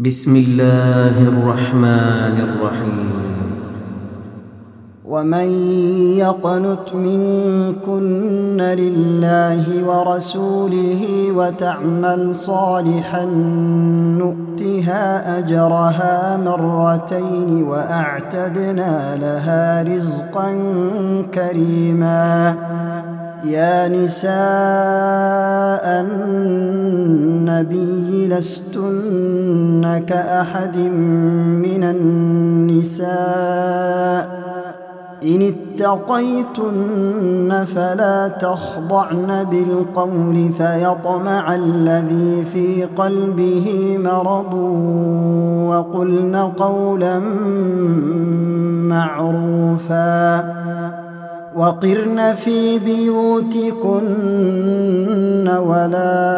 بسم الله الرحمن الرحيم. ومن يقنت منكن لله ورسوله وتعمل صالحا نؤتها أجرها مرتين وأعتدنا لها رزقا كريما. يا نساء النبي لستن كأحد من النساء إن اتقيتن فلا تخضعن بالقول فيطمع الذي في قلبه مرض وقلن قولا معروفا وقرن في بيوتكن ولا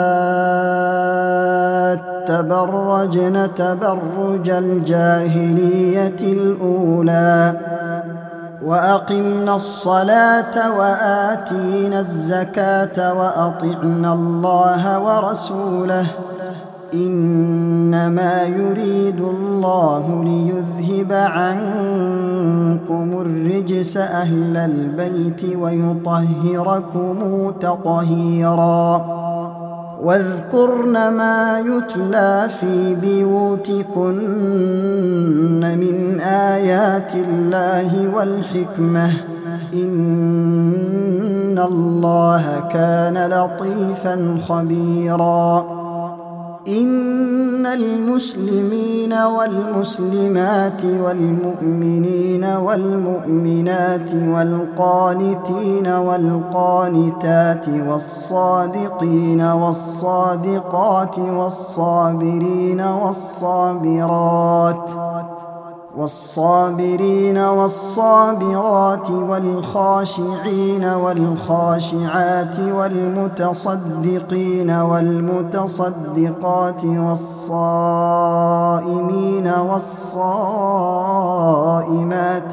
تبرجن تبرج الجاهلية الأولى وأقمنا الصلاة وآتينا الزكاة وأطعنا الله ورسوله إنما يريد الله ليذهب عنكم الرجس أهل البيت ويطهركم تطهيرا. واذكرن ما يتلى في بيوتكن من آيات الله والحكمة إن الله كان لطيفا خبيرا. إن المسلمين والمسلمات والمؤمنين والمؤمنات والقانتين والقانتات والصادقين والصادقات والصابرين والصابرات والخاشعين والخاشعات والمتصدقين والمتصدقات والصائمين والصائمات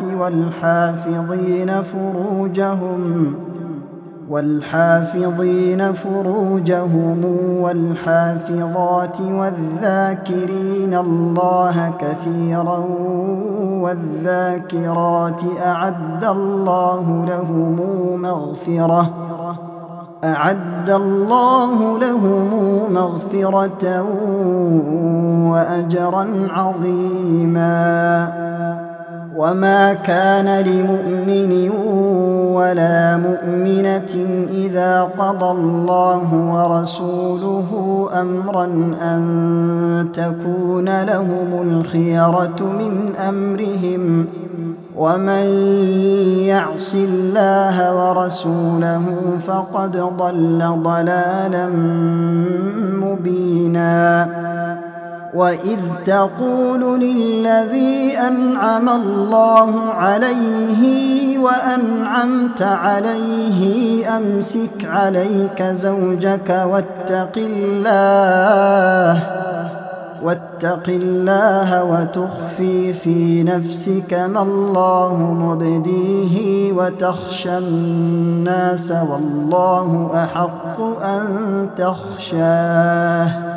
والحافظين فروجهم والحافظات والذاكرين الله كثيرا والذاكرات أعد الله لهم مغفرة وأجرا عظيما. وما كان لمؤمن ولا مؤمنة إذا قضى الله ورسوله أمرا أن تكون لهم الخيرة من أمرهم ومن يعص الله ورسوله فقد ضل ضلالا مبينا. وإذ تقول للذي أنعم الله عليه وأنعمت عليه أمسك عليك زوجك واتق الله وتخفي في نفسك ما الله مبديه وتخشى الناس والله أحق أن تخشاه.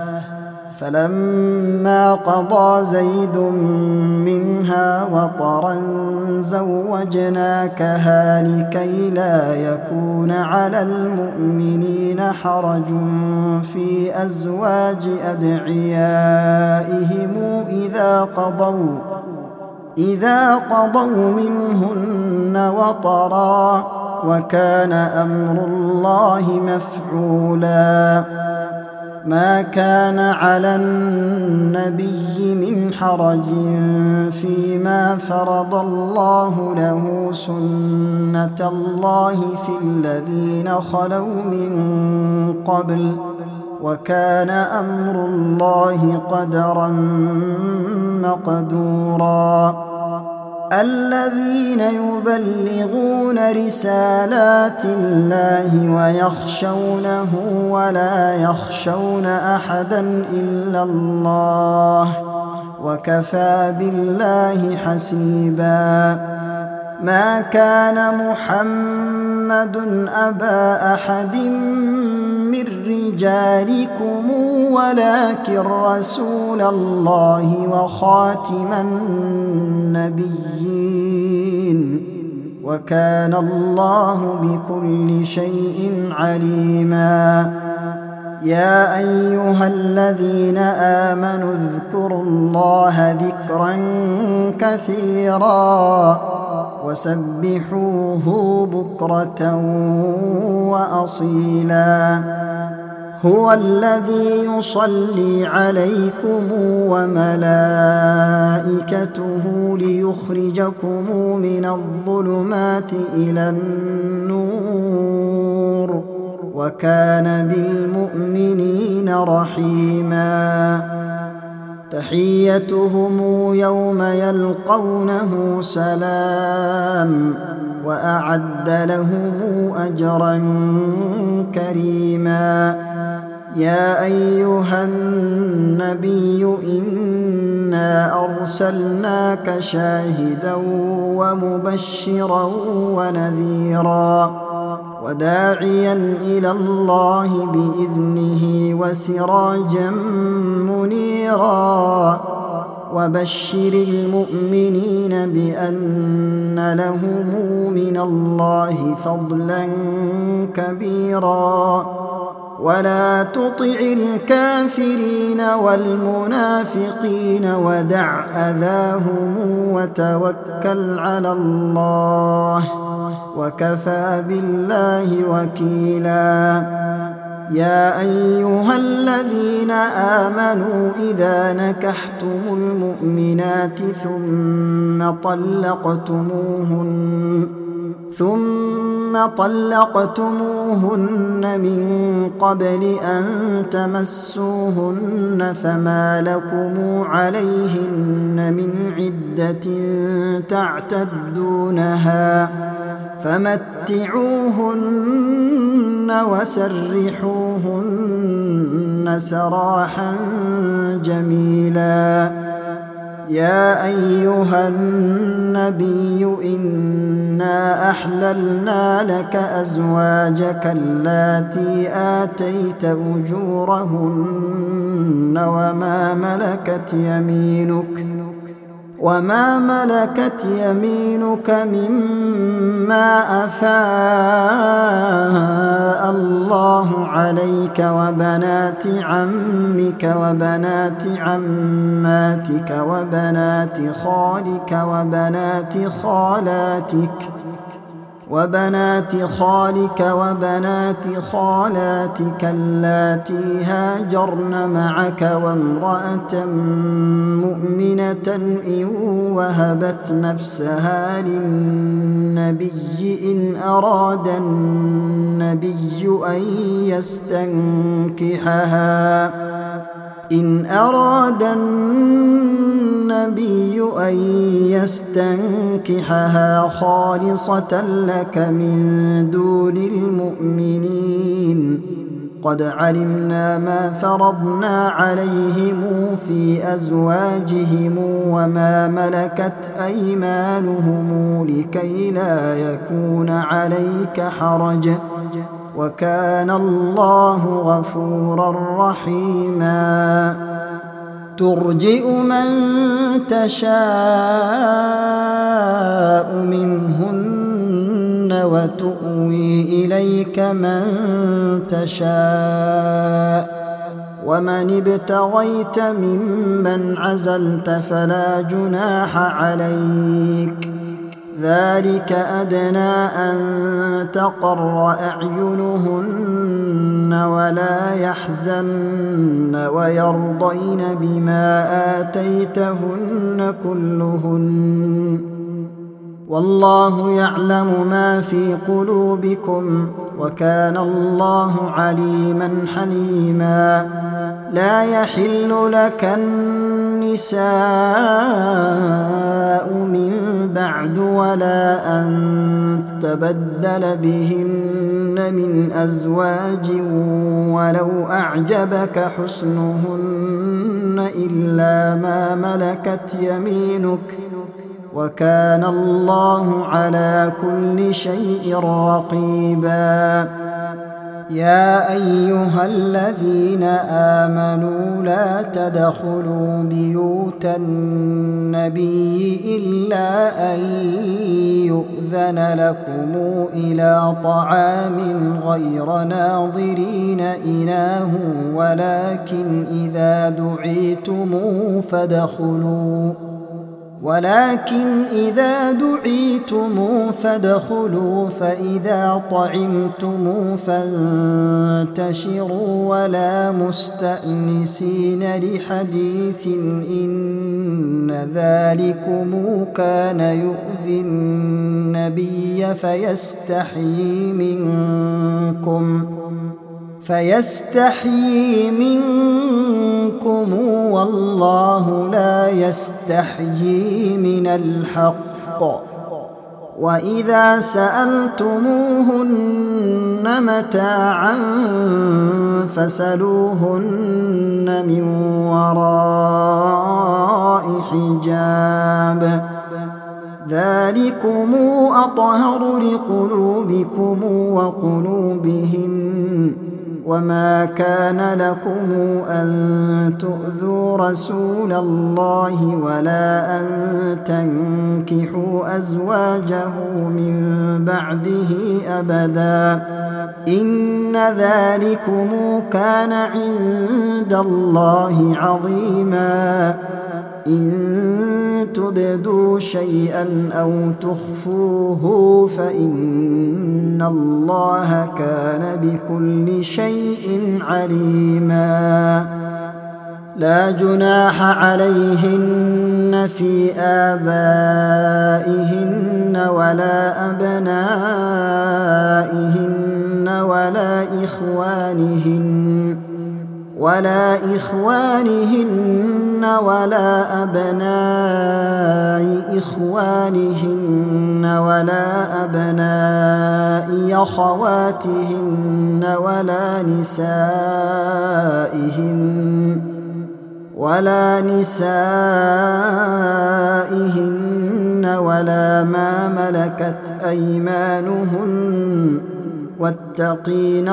فلما قضى زيد منها وطرا زوجناكها لكي لا يكون على المؤمنين حرج في أزواج أدعيائهم إذا قضوا منهن وطرا وكان أمر الله مفعولا. ما كان على النبي من حرج فيما فرض الله له سنة الله في الذين خلوا من قبل وكان أمر الله قدرا مقدورا. الذين يبلغون رسالات الله ويخشونه ولا يخشون أحدا إلا الله وكفى بالله حسيبا. ما كان محمد محمد أبا أحد من رجالكم ولكن رسول الله وخاتم النبيين وكان الله بكل شيء عليما. يا أيها الذين آمنوا اذكروا الله ذكرا كثيرا وسبحوه بكرة وأصيلا. هو الذي يصلي عليكم وملائكته ليخرجكم من الظلمات إلى النور وكان بالمؤمنين رحيما. تحيتهم يوم يلقونه سلام وأعد لهم أجرا كريما. يا أيها النبي إنا أرسلناك شاهدا ومبشرا ونذيرا وداعيا إلى الله بإذنه وسراجا منيرا وبشر المؤمنين بأن لهم من الله فضلا كبيرا. ولا تطع الكافرين والمنافقين ودع أذاهم وتوكل على الله وكفى بالله وكيلا. يا أيها الذين آمنوا إذا نكحتم المؤمنات ثم طلقتموهن من قبل أن تمسوهن فما لكم عليهن من عدة تعتدونها فمتعوهن وسرحوهن سراحا جميلا. يا أيها النبي إنا أحللنا لك أزواجك اللاتي آتيت أجورهن وما ملكت يمينك مما أفاء الله عليك وبنات عمك وبنات عماتك وبنات خالك وبنات خالاتك اللاتي هاجرن معك وامرأة مؤمنة إن وهبت نفسها للنبي إن أراد النبي أن يستنكحها خالصة لك من دون المؤمنين. قد علمنا ما فرضنا عليهم في أزواجهم وما ملكت أيمانهم لكي لا يكون عليك حرج وكان الله غفورا رحيما. ترجئ من تشاء منهن وتؤوي إليك من تشاء ومن ابتغيت ممن عزلت فلا جناح عليك. ذلك أدنى أن تقر أعينهن ولا يحزن ويرضين بما آتيتهن كلهن والله يعلم ما في قلوبكم وكان الله عليما حليما. لا يحل لك النساء من بعد ولا أن تبدل بهن من أزواج ولو أعجبك حسنهن إلا ما ملكت يمينك وكان الله على كل شيء رقيبا. يا أيها الذين آمنوا لا تدخلوا بيوت النبي إلا أن يؤذن لكم إلى طعام غير ناظرين إناه ولكن إذا دعيتم فادخلوا فإذا طعمتم فانتشروا ولا مستأنسين لحديث إن ذلكم كان يؤذي النبي فيستحيي منكم والله لا يستحيي من الحق. وإذا سألتموهن متاعا فاسألوهن من وراء حجاب ذلكم أطهر لقلوبكم وقلوبهن. وما كان لكم أن تؤذوا رسول الله ولا أن تنكحوا أزواجه من بعده أبدا إن ذلكم كان عند الله عظيما. إن تبدوا شيئا أو تخفوه فإن الله كان بكل شيء عليما. لا جناح عليهن في آبائهن ولا أبنائهن ولا إخوانهن ولا أبناء إخوانهن ولا أبناء أخواتهن ولا نسائهن ولا ما ملكت أيمانهن واتقين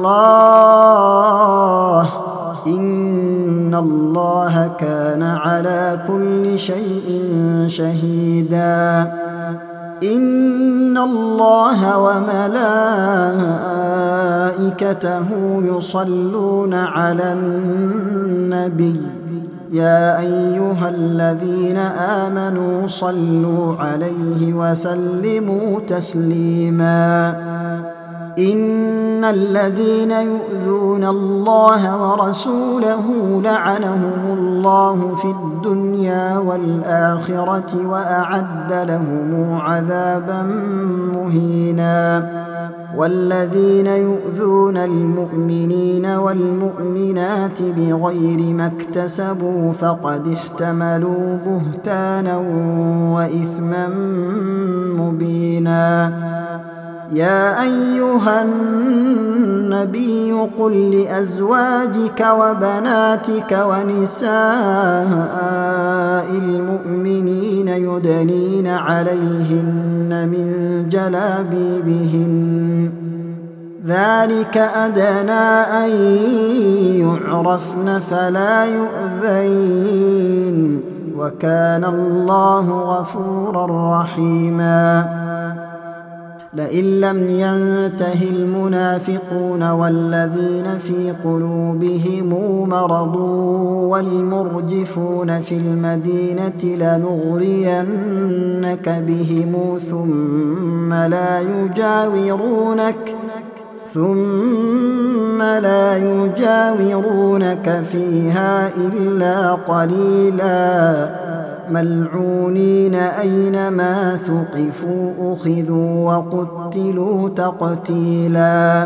الله إن الله كان على كل شيء شهيدا. إن الله وملائكته يصلون على النبي يا أيها الذين آمنوا صلوا عليه وسلموا تسليما. إن الذين يؤذون الله ورسوله لعنهم الله في الدنيا والآخرة وأعد لهم عذابا مهينا. والذين يؤذون المؤمنين والمؤمنات بغير ما اكتسبوا فقد احتملوا بهتانا وإثما مبينا. يا أيها النبي قل لأزواجك وبناتك ونساء المؤمنين يدنين عليهن من جلابيبهن ذلك أدنى أن يعرفن فلا يؤذين وكان الله غفورا رحيما. لئن لم ينته المنافقون والذين في قلوبهم مرض والمرجفون في المدينة لنغرينك بهم ثم لا يجاورونك فيها إلا قليلا ملعونين أينما ثقفوا أخذوا وقتلوا تقتيلا.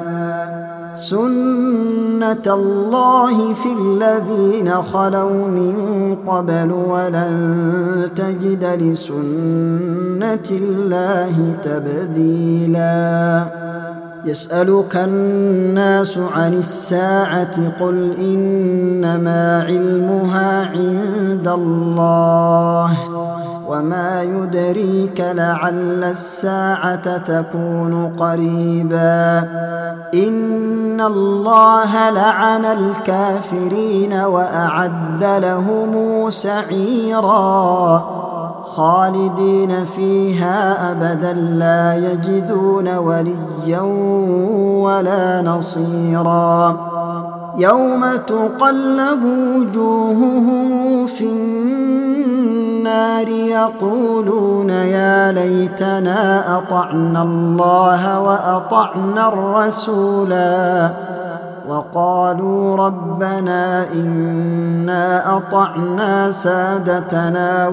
سنة الله في الذين خلوا من قبل ولن تجد لسنة الله تبديلا. يسألك الناس عن الساعة قل إنما علمها عند الله وما يدريك لعل الساعة تكون قريبا إن الله لعن الكافرين وأعد لهم سعيرا خالدين فيها أبدا لا يجدون وليا ولا نصيرا يوم تقلب وجوههم في النار يقولون يا ليتنا أطعنا الله وأطعنا الرسولا وقالوا ربنا إنا أطعنا سادتنا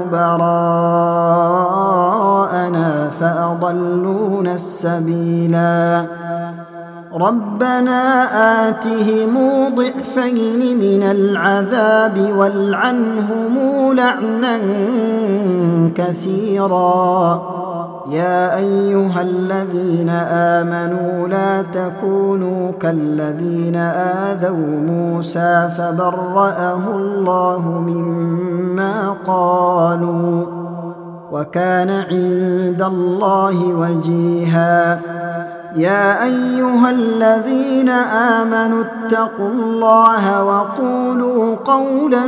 وكبراءنا فأضلونا السبيلا ربنا آتهم ضعفين من العذاب والعنهم لعنا كثيرا يا أيها الذين آمنوا لا تكونوا كالذين آذوا موسى فبرأه الله مما قالوا وكان عند الله وجيها يا أيها الذين آمنوا اتقوا الله وقولوا قولا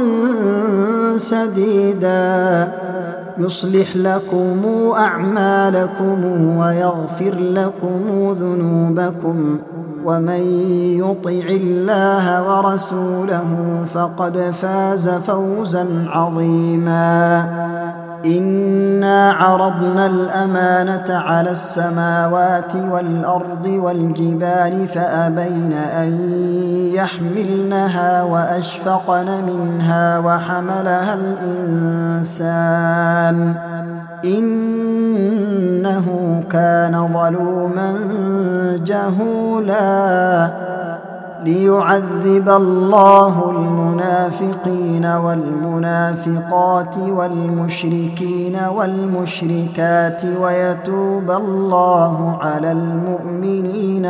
سديدا يصلح لكم أعمالكم ويغفر لكم ذنوبكم ومن يطع الله ورسوله فقد فاز فوزا عظيما إنا عرضنا الأمانة على السماوات والأرض والجبال فأبين أن يحملنها وأشفقن منها وحملها الإنسان إنه كان ظلوما جهولا ليعذب الله المنافقين والمنافقات والمشركين والمشركات ويتوب الله على المؤمنين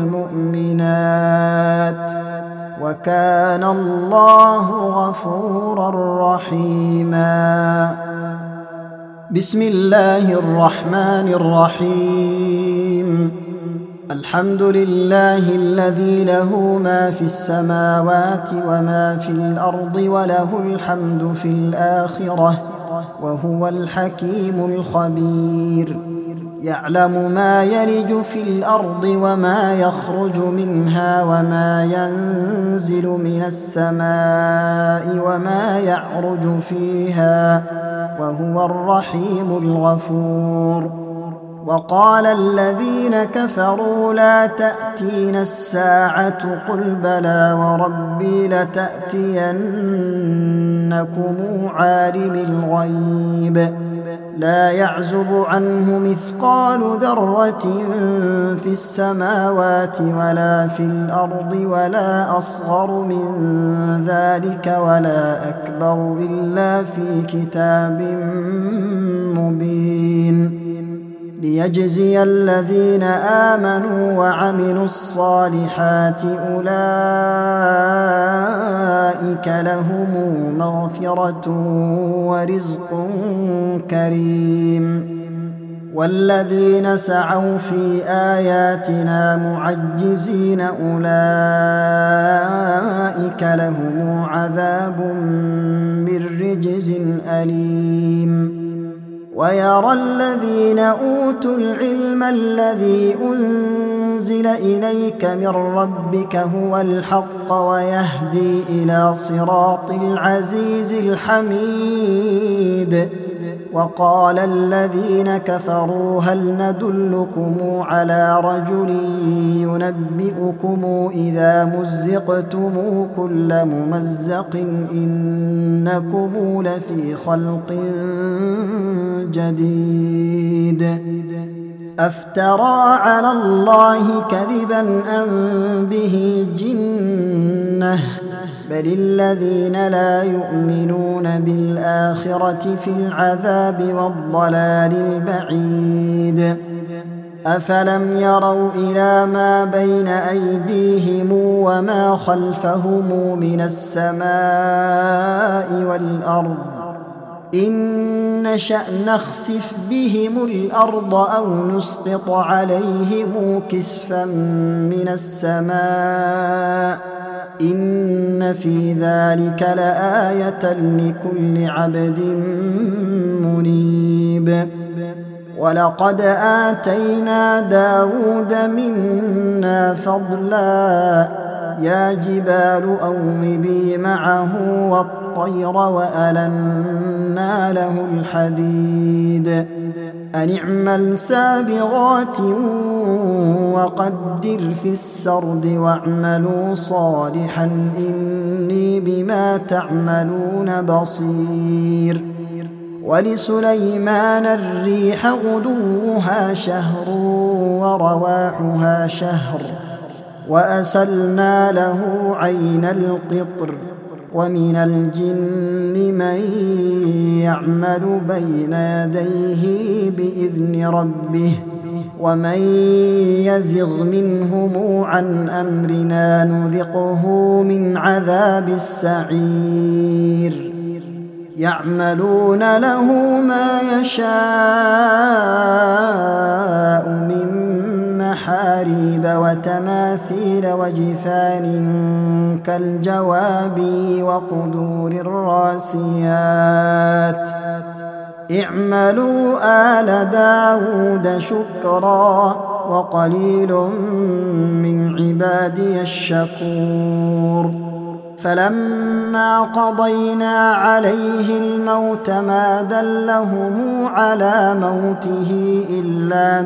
والمؤمنات وكان الله غفورا رحيما بسم الله الرحمن الرحيم الحمد لله الذي له ما في السماوات وما في الأرض وله الحمد في الآخرة وهو الحكيم الخبير يعلم ما يلج في الأرض وما يخرج منها وما ينزل من السماء وما يعرج فيها وهو الرحيم الغفور وقال الذين كفروا لا تأتينا الساعة قل بلى وربي لتأتينكم عالم الغيب لا يعزب عنه مثقال ذرة في السماوات ولا في الأرض ولا أصغر من ذلك ولا أكبر إلا في كتاب مبين ليجزي الذين آمنوا وعملوا الصالحات أولئك لهم مغفرة ورزق كريم والذين سعوا في آياتنا معجزين أولئك لهم عذاب من رجز أليم ويرى الذين أوتوا العلم الذي أنزل إليك من ربك هو الحق ويهدي إلى صراط العزيز الحميد وقال الذين كفروا هل ندلكم على رجل ينبئكم إذا مزقتم كل ممزق إنكم لفي خلق جديد أفترى على الله كذبا أم به جنة بل الذين لا يؤمنون بالآخرة في العذاب والضلال البعيد أفلم يروا إلى ما بين أيديهم وما خلفهم من السماء والأرض إن نشأ نخسف بهم الأرض أو نسقط عليهم كسفا من السماء إن في ذلك لآية لكل عبد منيب ولقد آتينا داود منا فضلا يا جبال أوبي معه والطير وألنا له الحديد أن اعمل سابغات وقدر في السرد واعملوا صالحا إني بما تعملون بصير ولسليمان الريح غدوها شهر ورواحها شهر وأسلنا له عين القطر ومن الجن من يعمل بين يديه بإذن ربه ومن يزغ منهم عن أمرنا نذقه من عذاب السعير يعملون له ما يشاء من محاريب وتماثيل وجفان كالجواب وقدور الراسيات اعملوا آل داود شكرا وقليل من عبادي الشكور فلما قضينا عليه الموت ما دلهم على موته إلا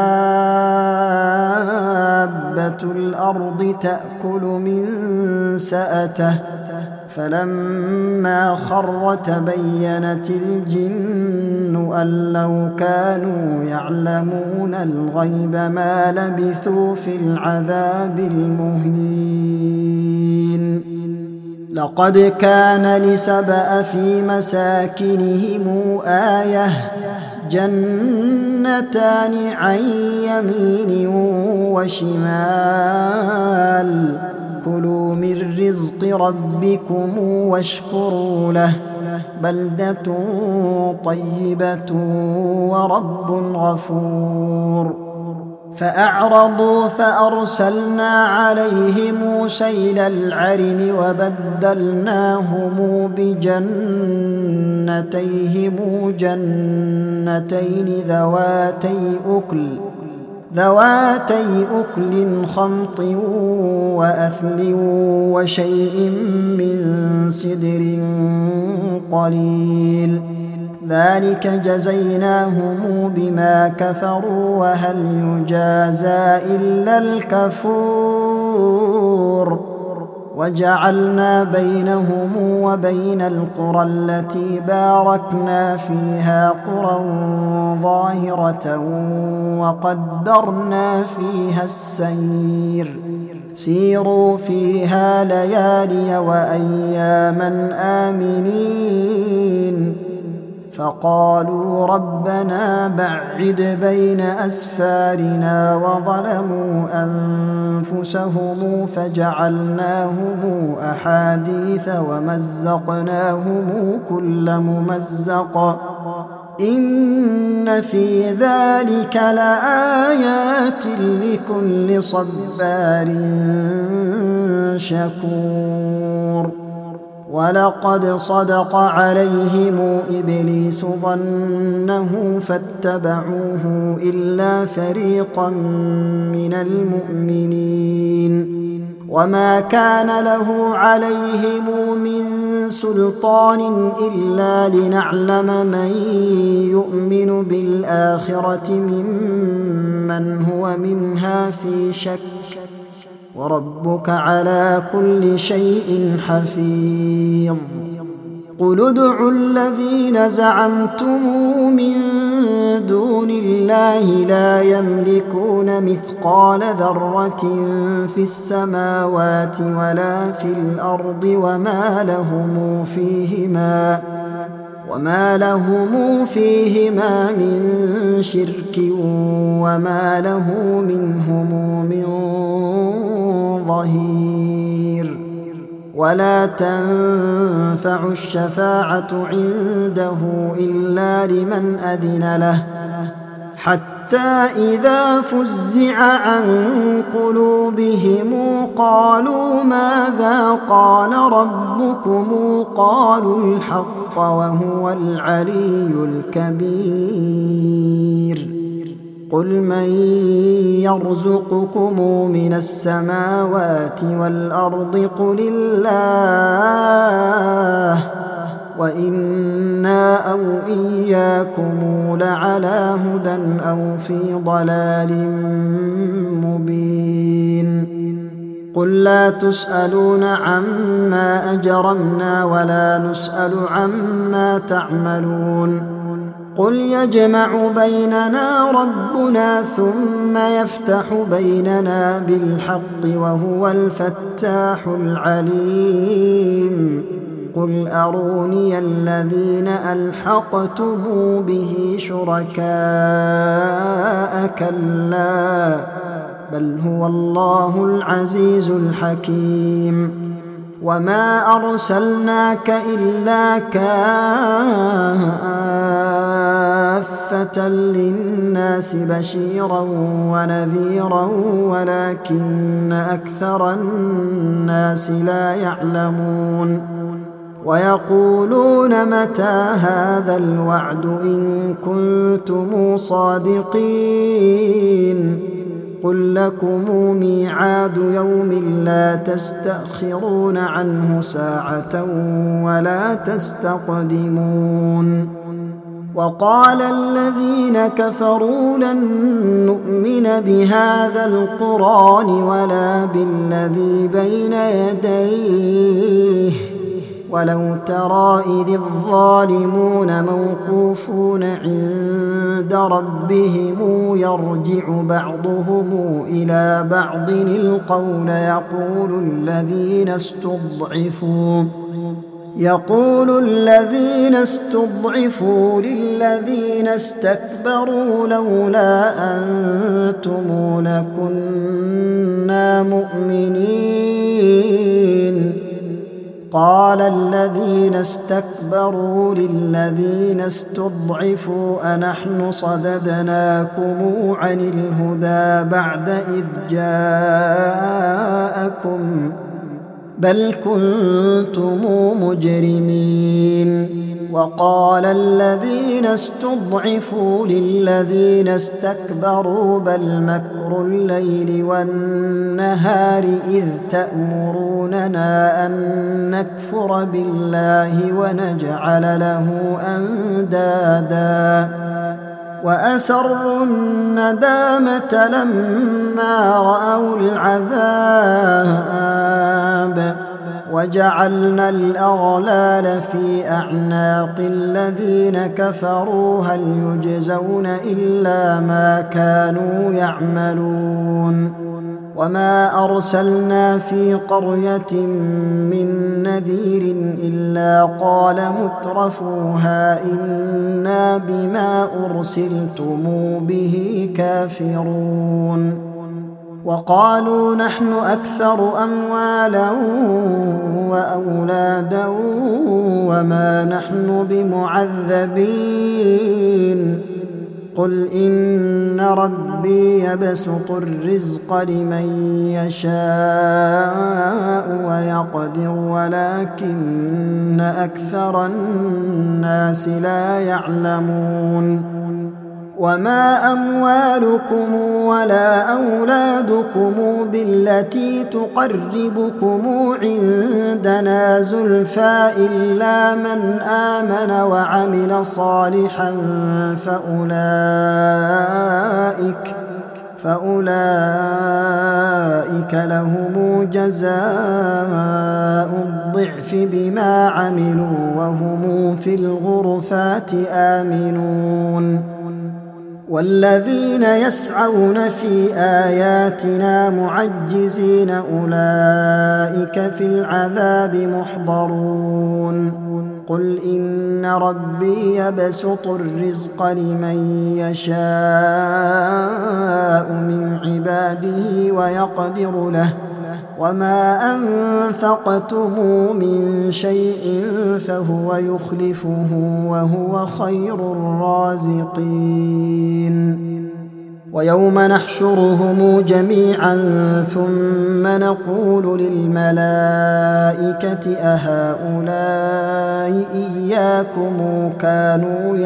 دابة الأرض تأكل من سأته فلما خر تبينت الجن أن لو كانوا يعلمون الغيب ما لبثوا في العذاب المهين لقد كان لسبأ في مساكنهم آية جنتان عن يمين وشمال كلوا من رزق ربكم واشكروا له بلدة طيبة ورب غفور فأعرضوا فأرسلنا عليهم سيل العرم وبدلناهم بجنتيهم جنتين ذواتي أكل خمط وأثل وشيء من سدر قليل ذلك جزيناهم بما كفروا وهل يجازى إلا الكفور وجعلنا بينهم وبين القرى التي باركنا فيها قرى ظاهرة وقدرنا فيها السير سيروا فيها ليالي وأياما آمنين فقالوا ربنا بعد بين أسفارنا وظلموا أنفسهم فجعلناهم أحاديث ومزقناهم كل ممزق إن في ذلك لآيات لكل صبار شكور ولقد صدق عليهم إبليس ظنه فاتبعوه إلا فريقا من المؤمنين وما كان له عليهم من سلطان إلا لنعلم من يؤمن بالآخرة ممن هو منها في شك وربك على كل شيء حفيظ قل ادعوا الذين زعمتم من دون الله لا يملكون مثقال ذرة في السماوات ولا في الأرض وما لهم فيهما من شرك وما له منهم من ظهير ولا تنفع الشفاعة عنده إلا لمن أذن له حتى إذا فزع عن قلوبهم قالوا ماذا قال ربكم قالوا الحق وهو العلي الكبير قل من يرزقكم من السماوات والأرض قل الله وإنا أو إياكم لعلى هدى أو في ضلال مبين قل لا تسألون عما أجرمنا ولا نسأل عما تعملون قل يجمع بيننا ربنا ثم يفتح بيننا بالحق وهو الفتاح العليم قل أروني الذين ألحقتم به شركاء كلا بل هو الله العزيز الحكيم وما أرسلناك إلا كافة للناس بشيرا ونذيرا ولكن أكثر الناس لا يعلمون ويقولون متى هذا الوعد إن كنتم صادقين قل لكم ميعاد يوم لا تستأخرون عنه ساعة ولا تستقدمون وقال الذين كفروا لن نؤمن بهذا القرآن ولا بالذي بين يديه ولو ترى إذ الظالمون موقوفون عند ربهم يرجع بعضهم إلى بعض القول يقول الذين استضعفوا للذين استكبروا لولا أنتم لكنا مؤمنين قال الذين استكبروا للذين استضعفوا أنحن صددناكم عن الهدى بعد إذ جاءكم بل كنتم مجرمين وقال الذين استضعفوا للذين استكبروا بل مكر الليل والنهار إذ تأمروننا أن نكفر بالله ونجعل له أندادا وأسروا الندامة لما رأوا العذاب وجعلنا الأغلال في أعناق الذين كفروا هل يجزون إلا ما كانوا يعملون وما أرسلنا في قرية من نذير إلا قال مترفوها إنا بما أرسلتم به كافرون وقالوا نحن أكثر أموالا وأولادا وما نحن بمعذبين قل إن ربي يبسط الرزق لمن يشاء ويقدر ولكن أكثر الناس لا يعلمون وما أموالكم ولا أولادكم بالتي تقربكم عندنا زلفى إلا من آمن وعمل صالحا فأولئك لهم جزاء الضعف بما عملوا وهم في الغرفات آمنون والذين يسعون في آياتنا معجزين أولئك في العذاب محضرون قل إن ربي يبسط الرزق لمن يشاء من عباده ويقدر له وما أنفقتم من شيء فهو يخلفه وهو خير الرازقين ويوم نحشرهم جميعا ثم نقول للملائكة أهؤلاء إياكم كانوا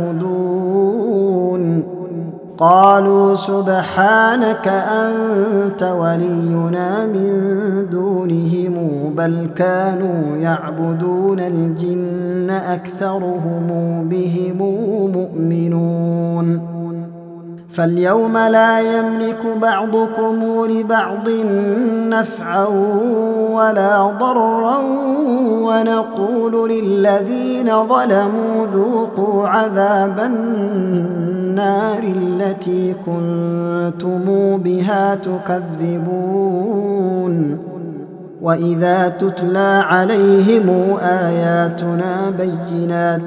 يعبدون قالوا سبحانك أنت ولينا من دونهم بل كانوا يعبدون الجن أكثرهم بهم مؤمنون فاليوم لا يملك بعضكم لبعض نفعا ولا ضرا ونقول للذين ظلموا ذوقوا عذاب النار التي كنتم بها تكذبون وإذا تتلى عليهم آياتنا بينات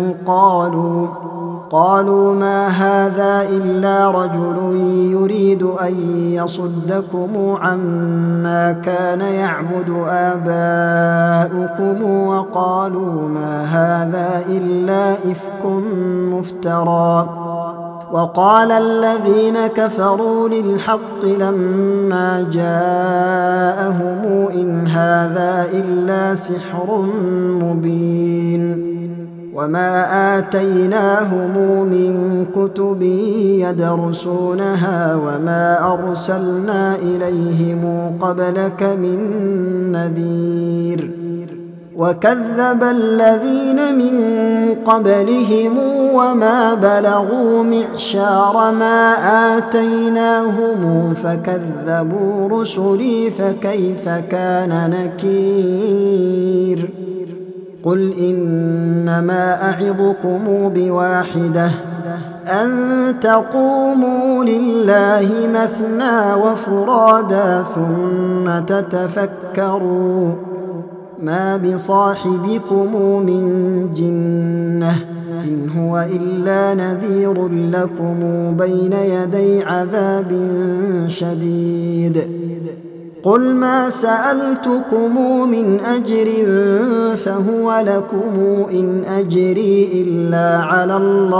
قالوا ما هذا إلا رجل يريد أن يصدكم عما كان يعبد آباؤكم وقالوا ما هذا إلا إفك مفترى وقال الذين كفروا للحق لما جاءهم إن هذا إلا سحر مبين وما آتيناهم من كتب يدرسونها وما أرسلنا إليهم قبلك من نذير وكذب الذين من قبلهم وما بلغوا معشار ما آتيناهم فكذبوا رسلي فكيف كان نكير قل إنما أعظكم بواحدة أن تقوموا لله مثنى وفرادا ثم تتفكروا ما بصاحبكم من جنة إن هو إلا نذير لكم بين يدي عذاب شديد قل ما سألتكم من أجر فهو لكم إن أجري إلا على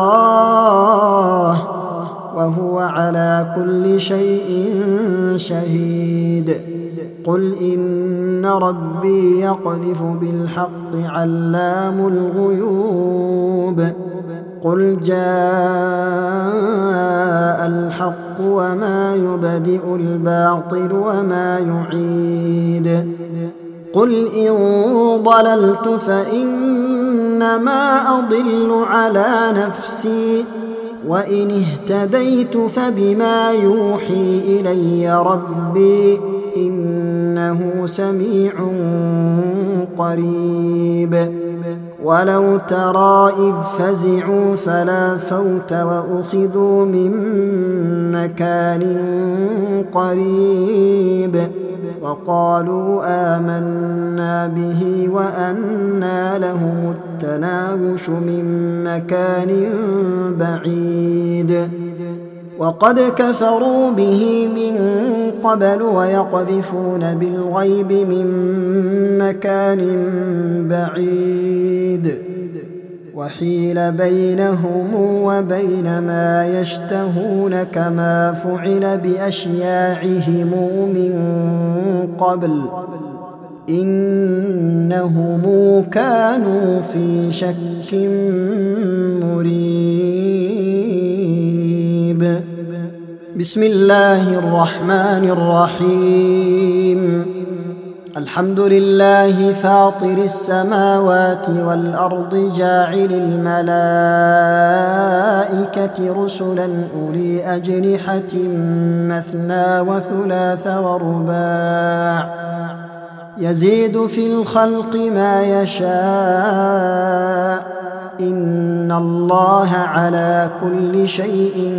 الله وهو على كل شيء شهيد قل إن ربي يقذف بالحق علام الغيوب قل جاء الحق وما يبدئ الباطل وما يعيد قل إن ضللت فإنما أضل على نفسي وإن اهتديت فبما يوحي إلي ربي إنه سميع قريب ولو ترى إذ فزعوا فلا فوت وأخذوا من مكان قريب وقالوا آمنا به وأنى لهم التناوش من مكان بعيد وقد كفروا به من قبل ويقذفون بالغيب من مكان بعيد وحيل بينهم وبين ما يشتهون كما فعل بأشياعهم من قبل إنهم كانوا في شك مريب بسم الله الرحمن الرحيم الحمد لله فاطر السماوات والأرض جاعل الملائكة رسلا أولي أجنحة مثنى وثلاث ورباع يزيد في الخلق ما يشاء إن الله على كل شيء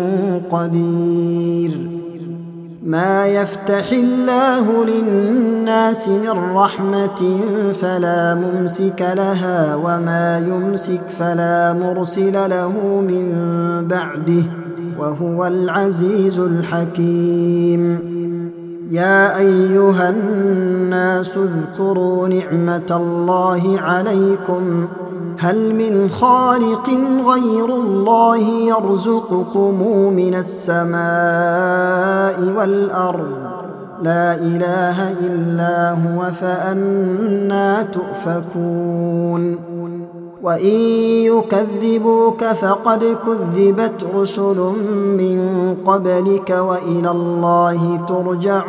قدير ما يفتح الله للناس من رحمة فلا ممسك لها وما يمسك فلا مرسل له من بعده وهو العزيز الحكيم يا أيها الناس اذكروا نعمة الله عليكم هل من خالق غير الله يرزقكم من السماء والأرض لا إله إلا هو فأنى تؤفكون وإن يكذبوك فقد كذبت رسل من قبلك وإلى الله ترجع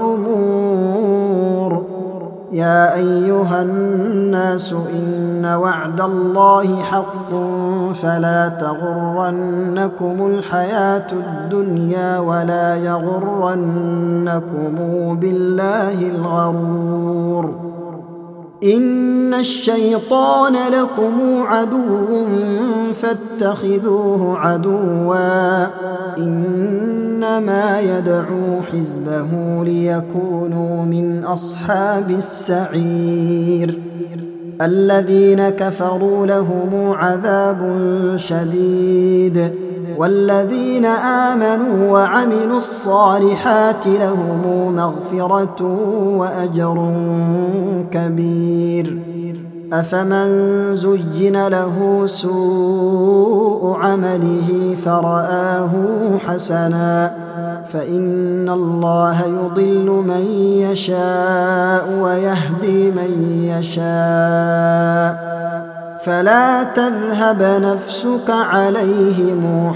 الأمور يا أيها الناس إن وعد الله حق فلا تغرنكم الحياة الدنيا ولا يغرنكم بالله الغرور إن الشيطان لكم عدو فاتخذوه عدوا إنما يدعو حزبه ليكونوا من أصحاب السعير الذين كفروا لهم عذاب شديد والذين آمنوا وعملوا الصالحات لهم مغفرة وأجر كبير أفمن زين له سوء عمله فرآه حسنا فإن الله يضل من يشاء ويهدي من يشاء فلا تذهب نفسك عليهم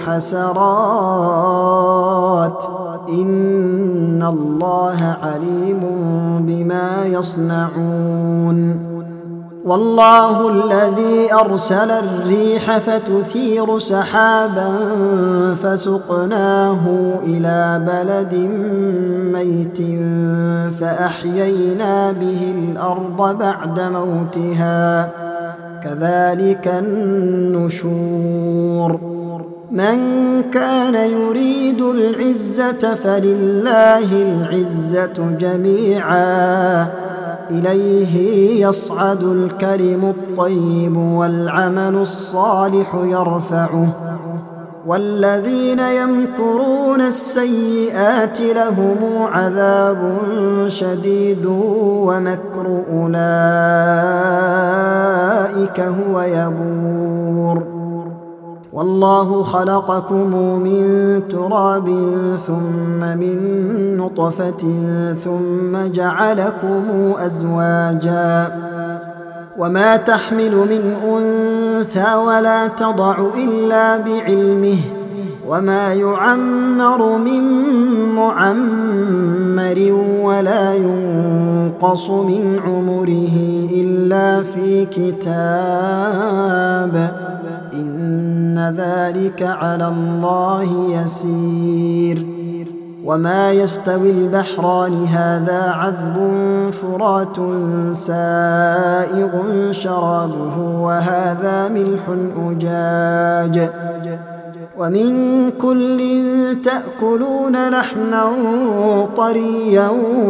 حسرات إن الله عليم بما يصنعون والله الذي أرسل الريح فتثير سحابا فسقناه إلى بلد ميت فأحيينا به الأرض بعد موتها كذلك النشور من كان يريد العزة فلله العزة جميعا إليه يصعد الكلم الطيب والعمل الصالح يرفعه والذين يمكرون السيئات لهم عذاب شديد ومكر أولئك هو يبور والله خلقكم من تراب ثم من نطفة ثم جعلكم أزواجا وما تحمل من أنثى ولا تضع إلا بعلمه وما يعمر من معمر ولا ينقص من عمره إلا في كتاب إن ذلك على الله يسير وما يستوي البحران هذا عذب فرات سائغ شرابه وهذا ملح أجاج ومن كل تأكلون لحما طريا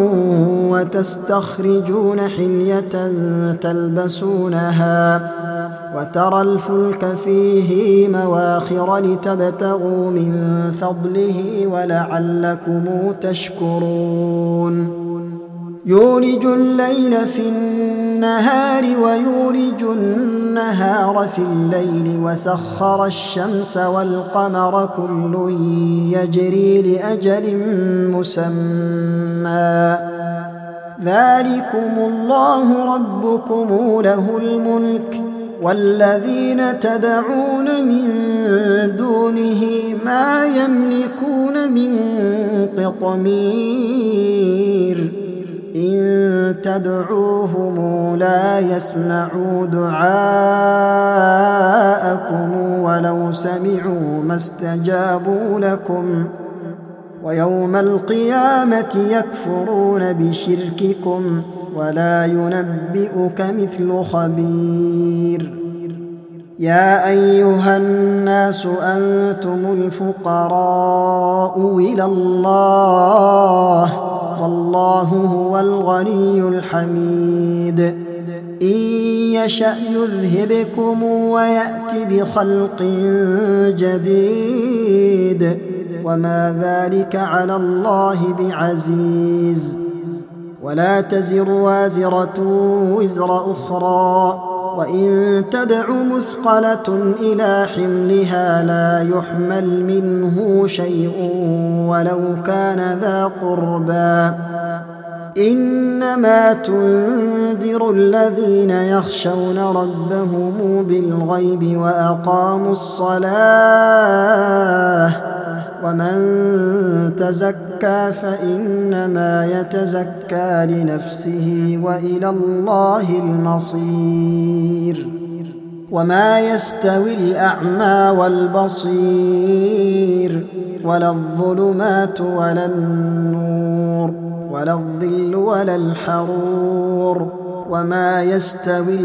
وتستخرجون حلية تلبسونها وترى الفلك فيه مواخر لتبتغوا من فضله ولعلكم تشكرون يولج الليل في النهار ويولج النهار في الليل وسخر الشمس والقمر كل يجري لأجل مسمى ذلكم الله ربكم له الملك والذين تدعون من دونه ما يملكون من قطمير إن تدعوهم لا يسمعوا دعاءكم ولو سمعوا ما استجابوا لكم ويوم القيامة يكفرون بشرككم ولا ينبئك مثل خبير يا أيها الناس أنتم الفقراء إلى الله والله هو الغني الحميد إن يشأ يذهبكم ويأت بخلق جديد وما ذلك على الله بعزيز. ولا تزر وازرة وزر أخرى وإن تدع مثقلة إلى حملها لا يحمل منه شيء ولو كان ذا قربى إنما تنذر الذين يخشون ربهم بالغيب وأقاموا الصلاة ومن تزكى فإنما يتزكى لنفسه وإلى الله المصير. وما يستوي الأعمى والبصير ولا الظلمات ولا النور ولا الظل ولا الحرور وما يستوي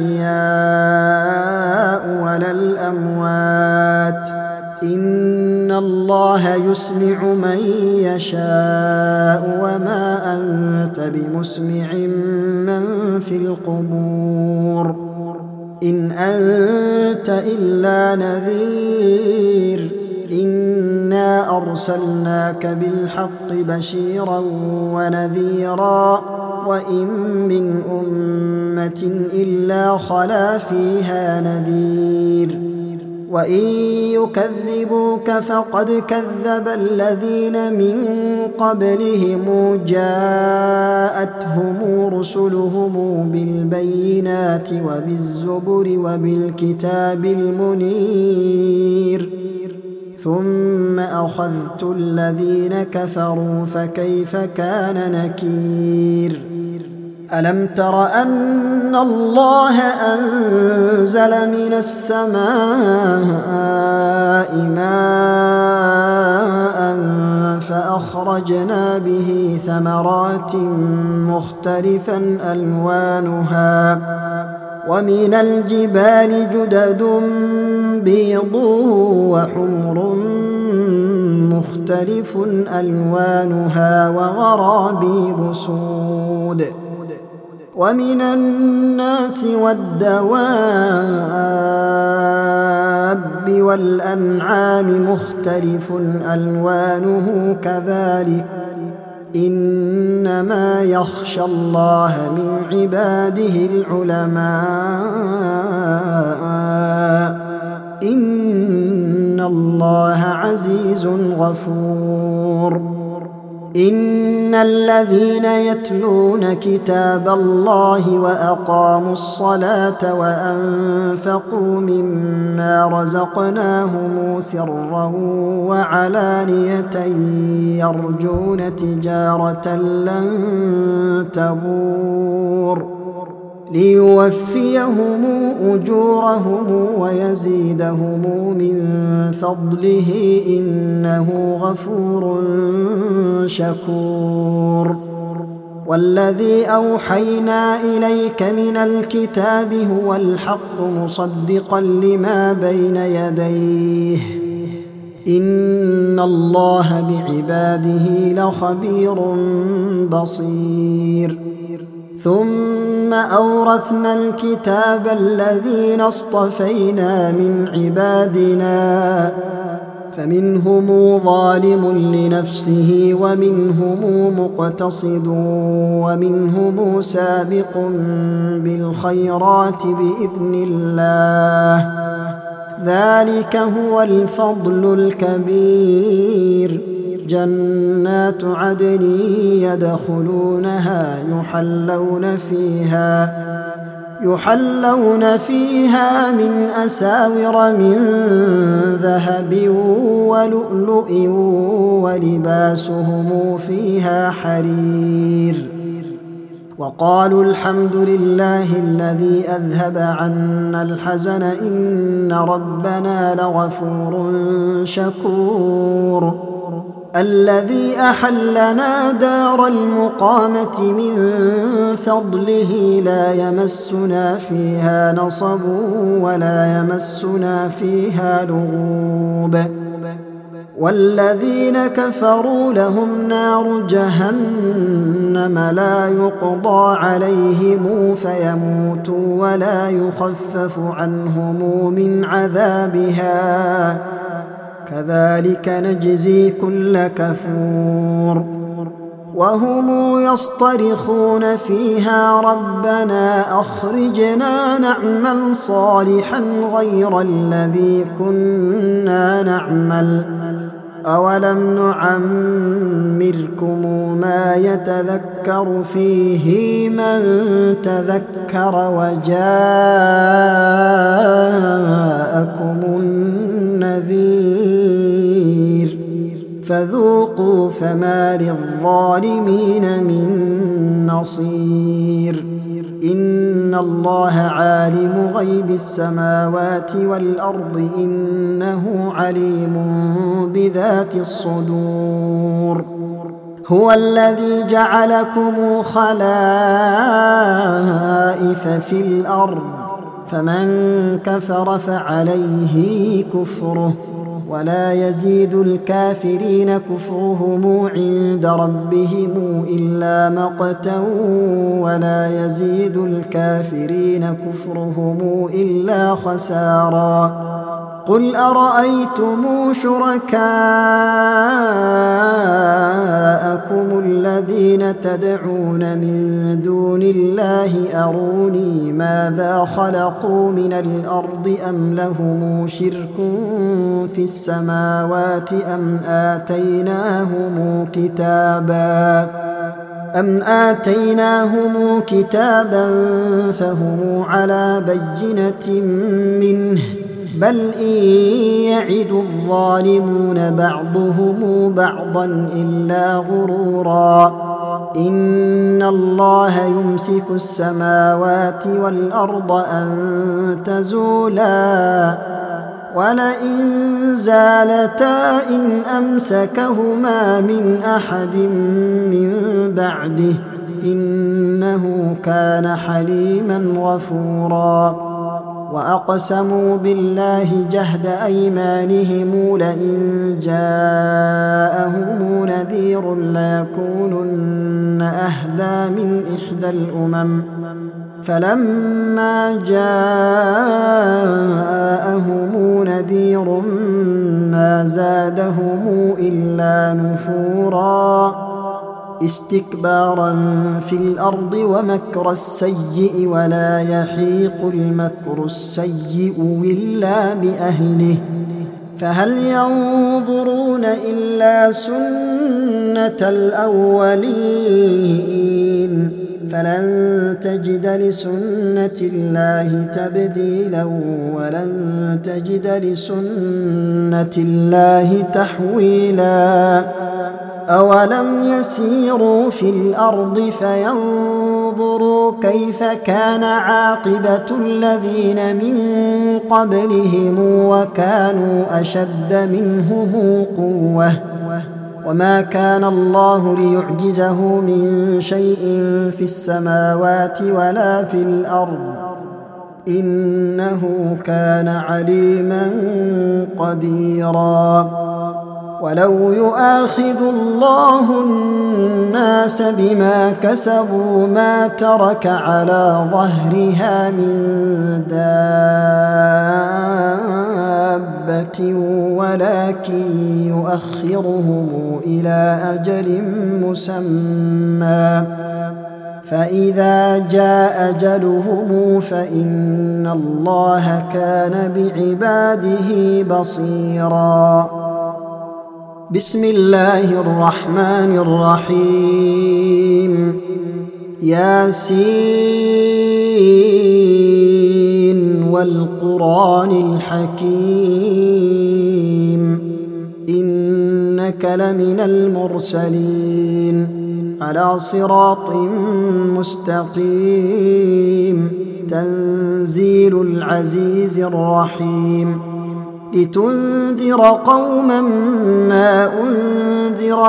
الأحياء ولا الأموات إن الله يسمع من يشاء وما أنت بمسمع من في القبور إن أنت إلا نذير إنا أرسلناك بالحق بشيرا ونذيرا وإن من أمة إلا خلا فيها نذير وإن يكذبوك فقد كذب الذين من قبلهم جاءتهم رسلهم بالبينات وبالزبر وبالكتاب المنير ثم أخذت الذين كفروا فكيف كان نكير. ألم تر أن الله أنزل من السماء ماء فأخرجنا به ثمرات مختلفا ألوانها ومن الجبال جدد بيض وحمر مختلف ألوانها وغرابيب سود ومن الناس والدواب والأنعام مختلف ألوانه كذلك إنما يخشى الله من عباده العلماء إن الله عزيز غفور. إن الذين يتلون كتاب الله وأقاموا الصلاة وأنفقوا مما رزقناهم سرا وعلانية يرجون تجارة لن تبور ليوفيهم أجورهم ويزيدهم من فضله إنه غفور شكور. والذي أوحينا إليك من الكتاب هو الحق مصدقا لما بين يديه إن الله بعباده لخبير بصير. ثم أورثنا الكتاب الذين اصطفينا من عبادنا فمنهم ظالم لنفسه ومنهم مقتصد ومنهم سابق بالخيرات بإذن الله ذلك هو الفضل الكبير. جنات عدن يدخلونها يحلون فيها من أساور من ذهب ولؤلؤ ولباسهم فيها حرير. وقالوا الحمد لله الذي أذهب عنا الحزن إن ربنا لغفور شكور. الذي أحلنا دار المقامة من فضله لا يمسنا فيها نصب ولا يمسنا فيها لغوب والذين كفروا لهم نار جهنم لا يقضى عليهم فيموتوا ولا يخفف عنهم من عذابها كذلك نجزي كل كفور وهم يصطرخون فيها ربنا أخرجنا نعمل صالحا غير الذي كنا نعمل أولم نعمركم ما يتذكر فيه من تذكر وجاءكم النذير فذوقوا فما للظالمين من نصير إن الله عالم غيب السماوات والأرض إنه عليم بذات الصدور هو الذي جعلكم خلائف في الأرض فمن كفر فعليه كفره ولا يزيد الكافرين كفرهم عند ربهم إلا مقتا ولا يزيد الكافرين كفرهم إلا خسارا قل أرأيتم شركاءكم الذين تدعون من دون الله أروني ماذا خلقوا من الأرض أم لهم شرك في السماوات أم آتيناهم كتابا فهم على بينة منه بل إن يعد الظالمون بعضهم بعضا إلا غرورا إن الله يمسك السماوات والأرض أن تزولا ولئن زالتا إن أمسكهما من أحد من بعده إنه كان حليما غفورا وأقسموا بالله جهد أيمانهم لئن جاءهم نذير ليكونن أهدى من إحدى الأمم فلما جاءهم نذير ما زادهم إلا نفورا استكبارا في الأرض ومكر السيء ولا يحيق المكر السيء إلا بأهله فهل ينظرون إلا سنة الأولين فلن تجد لسنة الله تبديلا ولن تجد لسنة الله تحويلا أولم يسيروا في الأرض فينظروا كيف كان عاقبة الذين من قبلهم وكانوا أشد منهم قوة وما كان الله ليعجزه من شيء في السماوات ولا في الأرض إنه كان عليما قديرا ولو يؤاخذ الله الناس بما كسبوا ما ترك على ظهرها من دابة ولكن يؤخرهم إلى أجل مسمى فإذا جاء أجلهم فإن الله كان بعباده بصيرا بسم الله الرحمن الرحيم ياسين والقرآن الحكيم إنك لمن المرسلين على صراط مستقيم تنزيل العزيز الرحيم لتنذر قوما ما أنذر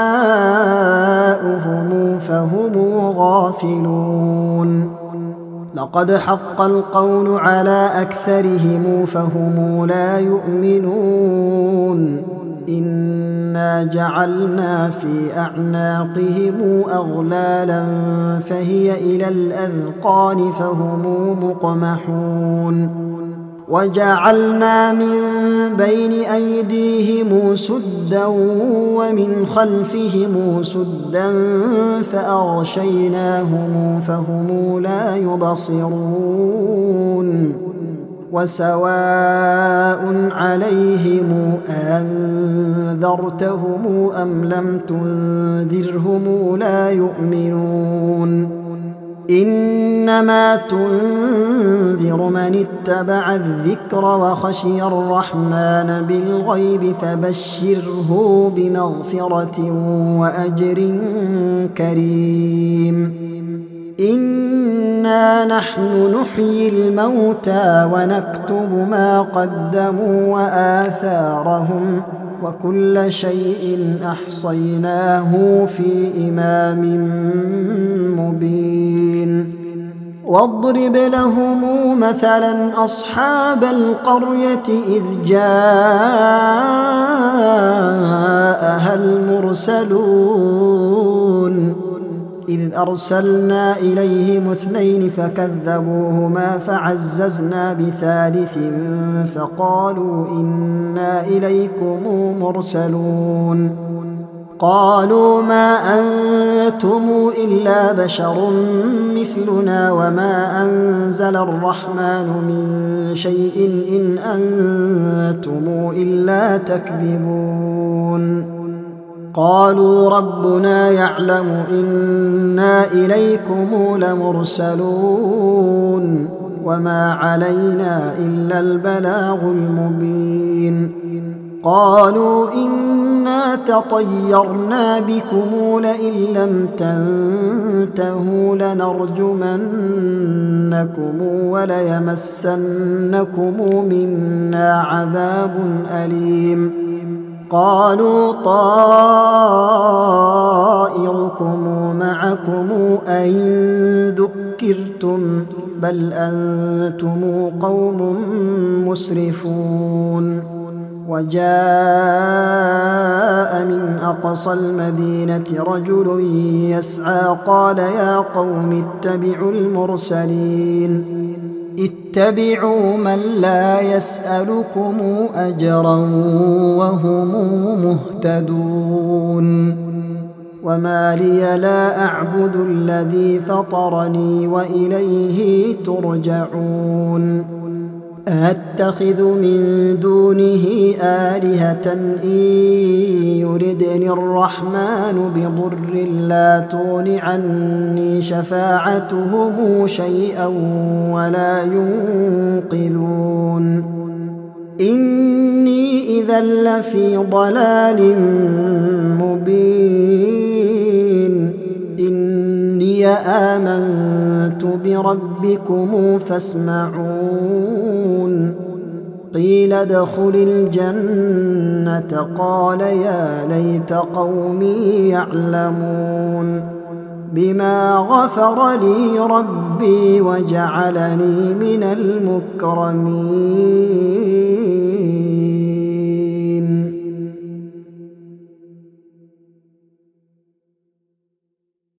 آباؤهم فهم غافلون لقد حق القول على أكثرهم فهم لا يؤمنون إنا جعلنا في أعناقهم أغلالا فهي إلى الأذقان فهم مقمحون وجعلنا من بين أيديهم سدا ومن خلفهم سدا فأغشيناهم فهم لا يبصرون وسواء عليهم أنذرتهم أم لم تنذرهم لا يؤمنون إنما تنذر من اتبع الذكر وخشي الرحمن بالغيب فبشره بمغفرة وأجر كريم إنا نحن نحيي الموتى ونكتب ما قدموا وآثارهم وكل شيء أحصيناه في إمام مبين واضرب لهم مثلا أصحاب القرية إذ جاءها المرسلون إذ أرسلنا إليهم 2 فكذبوهما فعززنا بثالث فقالوا إنا إليكم مرسلون قالوا ما أنتم إلا بشر مثلنا وما أنزل الرحمن من شيء إن أنتم إلا تكذبون قالوا ربنا يعلم إنا إليكم لمرسلون وما علينا إلا البلاغ المبين قالوا إنا تطيرنا بكم لئن لم تنتهوا لنرجمنكم وليمسنكم منا عذاب أليم قالوا طائركم معكم أئن ذكرتم بل أنتم قوم مسرفون وجاء من أقصى المدينة رجل يسعى قال يا قوم اتبعوا المرسلين اتبعوا من لا يسألكم أجرا وهم مهتدون وما لي لا أعبد الذي فطرني وإليه ترجعون أتخذ من دونه آلهة إن يردني الرحمن بضر لا تغن عني شفاعتهم شيئا ولا ينقذون إني إذا لفي ضلال مبين إني آمنت بربكم فاسمعون قيل ادخل الجنة قال يا ليت قومي يعلمون بما غفر لي ربي وجعلني من المكرمين